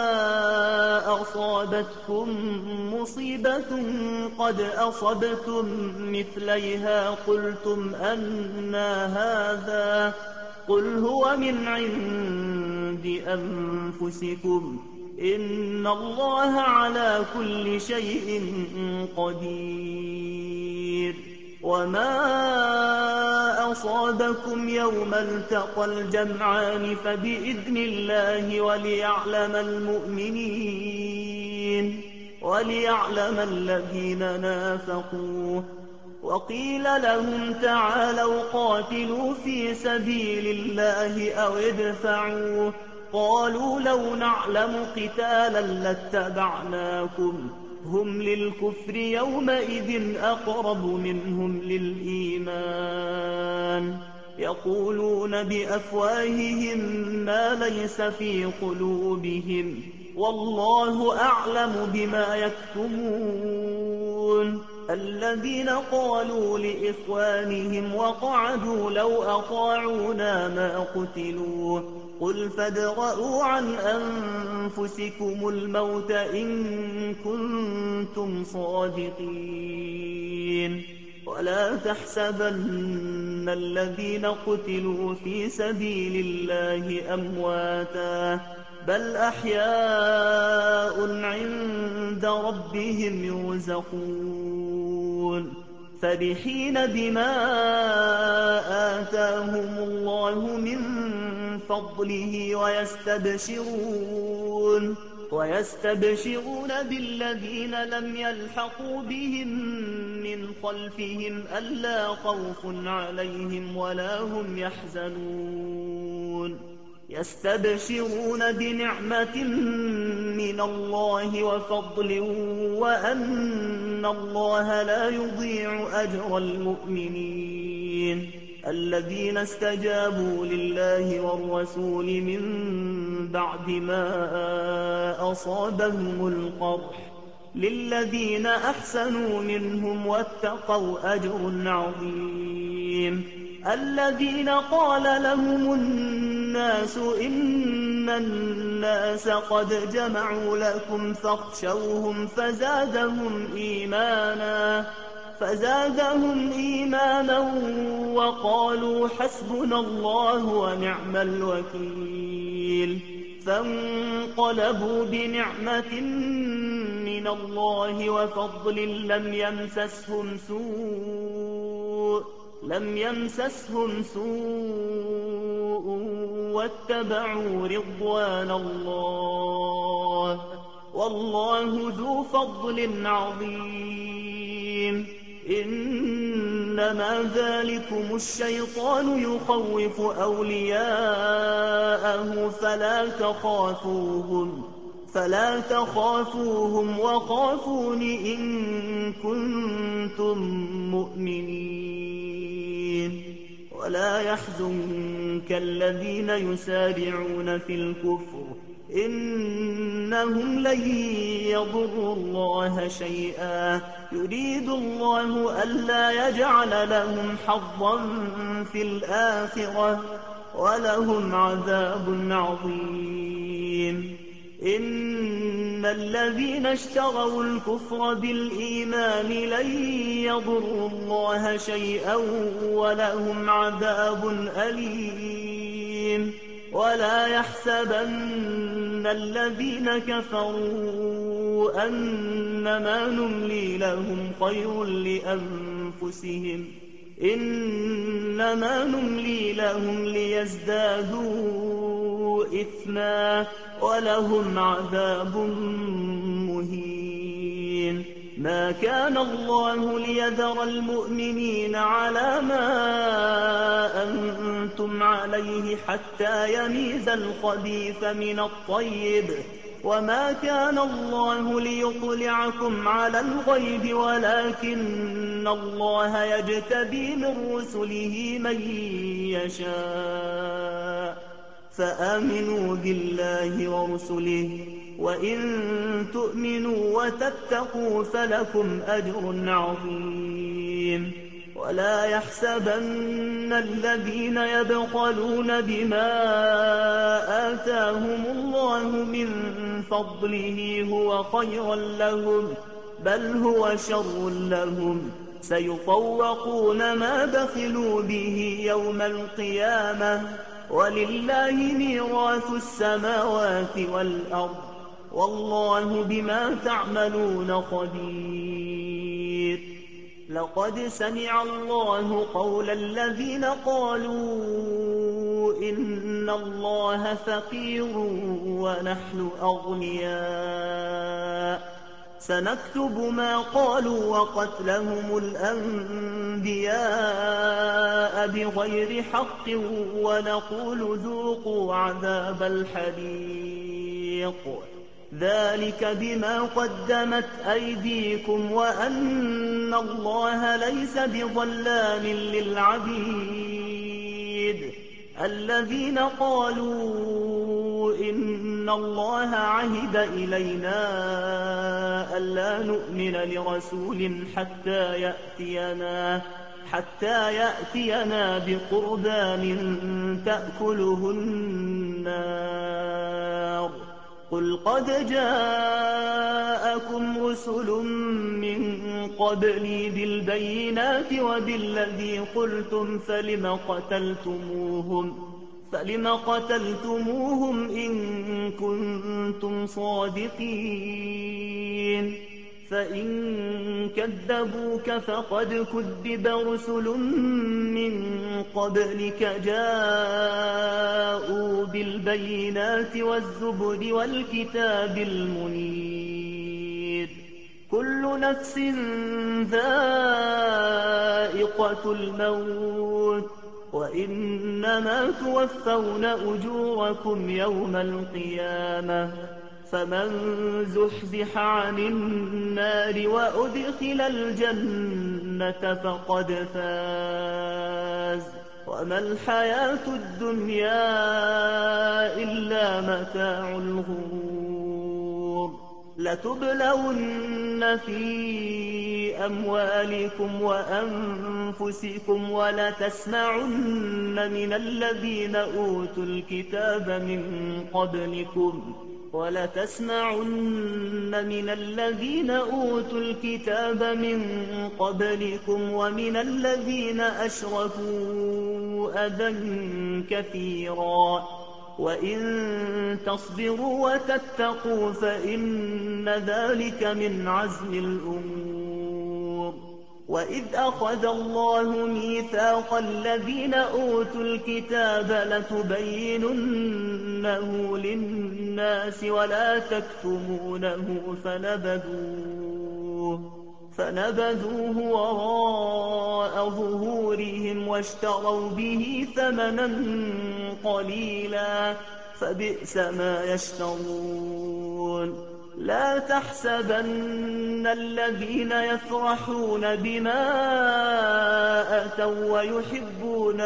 أصابتكم مصيبة قد أصبتم مثليها قلتم أنى هذا، قل هو من عند أنفسكم إن الله على كل شيء قدير. وما أصابكم يوم التقى الجمعان فبإذن الله وليعلم الذين نافقوا. وقيل لهم تعالوا قاتلوا في سبيل الله أو ادفعوا، قالوا لو نعلم قتالا لاتبعناكم، هم للكفر يومئذ أقرب منهم للإيمان، يقولون بأفواههم ما ليس في قلوبهم والله أعلم بما يكتمون. الذين قالوا لإخوانهم وقعدوا لو أطاعونا ما قتلوا، قل فادرءوا عن أنفسكم الموت إن كنتم صادقين. ولا تحسبن الذين قتلوا في سبيل الله أمواتا، بل أحياء عند ربهم يرزقون، فرحين بما آتاهم الله من فضله ويستبشرون بالذين لم يلحقوا بهم من خلفهم ألا خوف عليهم ولا هم يحزنون، يستبشرون بنعمة من الله وفضل وأن الله لا يضيع أجر المؤمنين. الذين استجابوا لله والرسول من بعد ما أصابهم القرح للذين أحسنوا منهم واتقوا أجر عظيم. الذين قال لهم الناس إن الناس قد جمعوا لكم فاخشوهم فزادهم إيمانا وقالوا حسبنا الله ونعم الوكيل. فانقلبوا بنعمة من الله وفضل لم يمسسهم سوء لم يمسسهم سوء واتبعوا رضوان الله والله ذو فضل عظيم إنما ذلكم الشيطان يخوف أولياءه فلا تخافوهم وخافون إن كنتم مؤمنين ولا يحزنك الذين يسارعون في الكفر إنهم لن يضروا الله شيئا يريد الله ألا يجعل لهم حظا في الآخرة ولهم عذاب عظيم إن الذين اشتروا الكفر بالإيمان لن يضروا الله شيئا ولهم عذاب أليم ولا يحسبن الذين كفروا أنما نملي لهم خير لأنفسهم إنما نملي لهم ليزدادوا إثما ولهم عذاب مهين ما كان الله ليذر المؤمنين على ما أنتم عليه حتى يميز الخبيث من الطيب وما كان الله ليطلعكم على الغيب ولكن الله يجتبي من رسله من يشاء فآمنوا بالله ورسله وإن تؤمنوا وتتقوا فلكم أجر عظيم ولا يحسبن الذين يبخلون بما آتاهم الله من فضله هو خيرا لهم بل هو شر لهم سيطوقون ما بخلوا به يوم القيامة ولله ميراث السماوات والأرض والله بما تعملون خبير لقد سمع الله قول الذين قالوا إن الله فقير ونحن أغنياء سنكتب ما قالوا وقتلهم الأنبياء بغير حق ونقول ذوقوا عذاب الحريق ذلك بما قدمت أيديكم وأن الله ليس بظلام للعبيد الذين قالوا إن الله عهد إلينا ألا نؤمن لرسول حتى يأتينا بقربان تأكله النار قل قد جاءكم رسل من قبلي بالبينات وبالذي قلتم فلم قتلتموهم إن كنتم صادقين فإن كذبوك فقد كذب رسل من قبلك جاءوا بالبينات والزبر والكتاب المنير كل نفس ذائقة الموت وإنما توفون أجوركم يوم القيامة فمن زحزح عن النار وأدخل الجنة فقد فاز وما الحياة الدنيا إلا متاع الغرور لتبلون في أموالكم وأنفسكم ولتسمعن من الذين أوتوا الكتاب من قبلكم ومن الذين أشركوا أذى كثيرا وإن تصبروا وتتقوا فإن ذلك من عزم الأمور وإذ أخذ الله ميثاق الذين أوتوا الكتاب لتبيننه للناس ولا تكتمونه فنبذوه وراء ظهورهم واشتروا به ثمنا قليلا فبئس ما يشترون. لا تحسبن الذين يفرحون بما أتوا ويحبون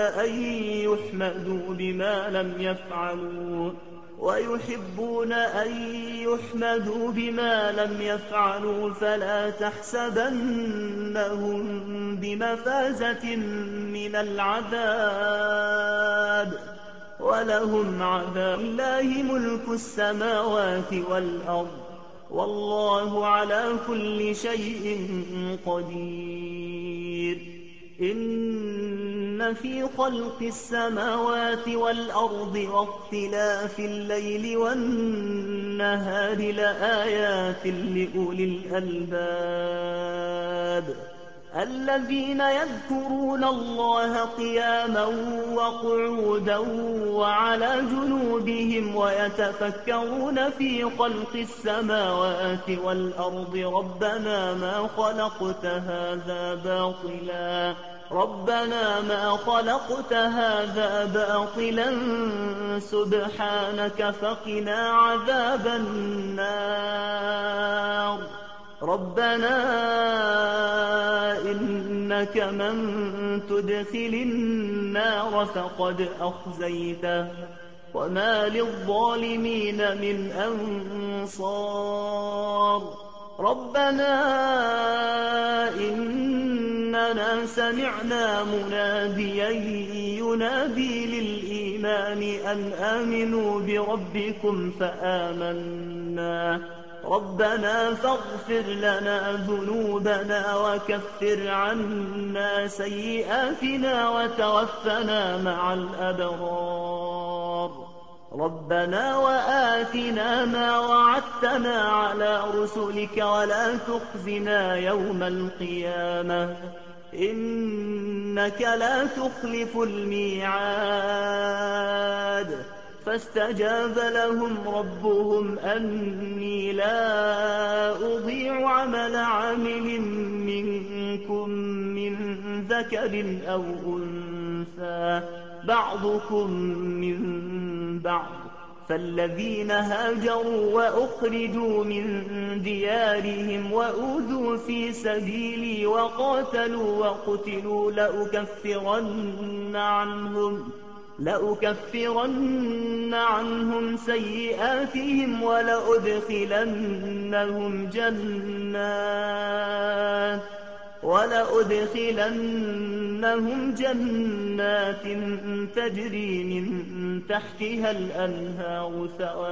أن يحمدوا بما لم يفعلوا فلا تحسبنهم بمفازة من العذاب ولهم عذاب. لله ملك السماوات والأرض والله على كل شيء قدير. إن في خلق السماوات والأرض واختلاف الليل والنهار لآيات لأولي الألباب الذين يذكرون الله قياما وقعودا وعلى جنوبهم ويتفكرون في خلق السماوات والأرض ربنا ما خلقت هذا باطلا سبحانك فقنا عذاب النار. ربنا إنك من تدخل النار فقد أخزيته وما للظالمين من أنصار. ربنا إننا سمعنا مناديا ينادي للإيمان أن آمنوا بربكم فآمنا. ربنا فاغفر لنا ذنوبنا وكفر عنا سيئاتنا وتوفنا مع الأبرار. ربنا وآتنا ما وعدتنا على رسلك ولا تخزنا يوم القيامة إنك لا تخلف الميعاد. فاستجاب لهم ربهم أني لا أضيع عمل عامل منكم من ذكر أو أنثى بعضكم من بعض. فالذين هاجروا وأخرجوا من ديارهم وأوذوا في سبيلي وقاتلوا وقتلوا لأكفرن عنهم سيئاتهم ولأدخلنهم جنات تجري من تحتها الأنهار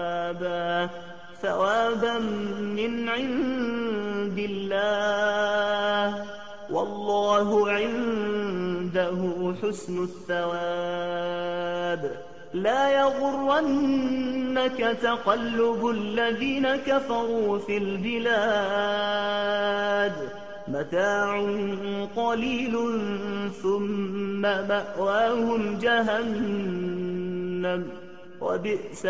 ثوابا من عند الله والله عنده حسن الثواب. لا يغرنك تقلب الذين كفروا في البلاد متاع قليل ثم مأواهم جهنم وبئس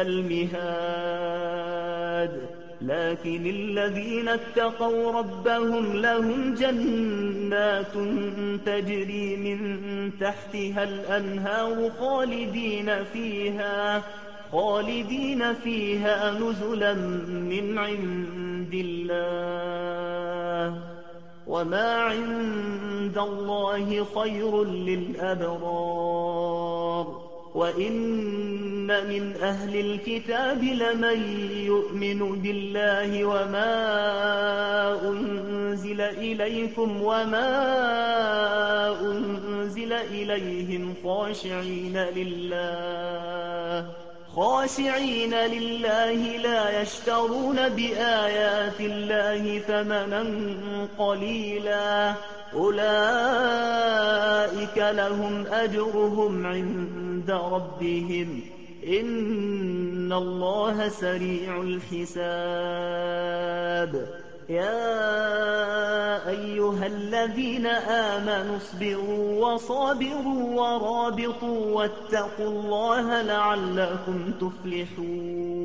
المهاد. لكن الذين اتقوا ربهم لهم جنات تجري من تحتها الأنهار خالدين فيها نزلا من عند الله وما عند الله خير للأبرار. وإن من أهل الكتاب لمن يؤمن بالله وما أنزل إليكم وما أنزل إليهم خاشعين لله لا يشترون بآيات الله ثمنا قليلا أولئك لهم أجرهم عند ربهم إن الله سريع الحساب. يَا أَيُّهَا الَّذِينَ آمَنُوا اصْبِرُوا وَصَابِرُوا وَرَابِطُوا وَاتَّقُوا اللَّهَ لَعَلَّكُمْ تُفْلِحُونَ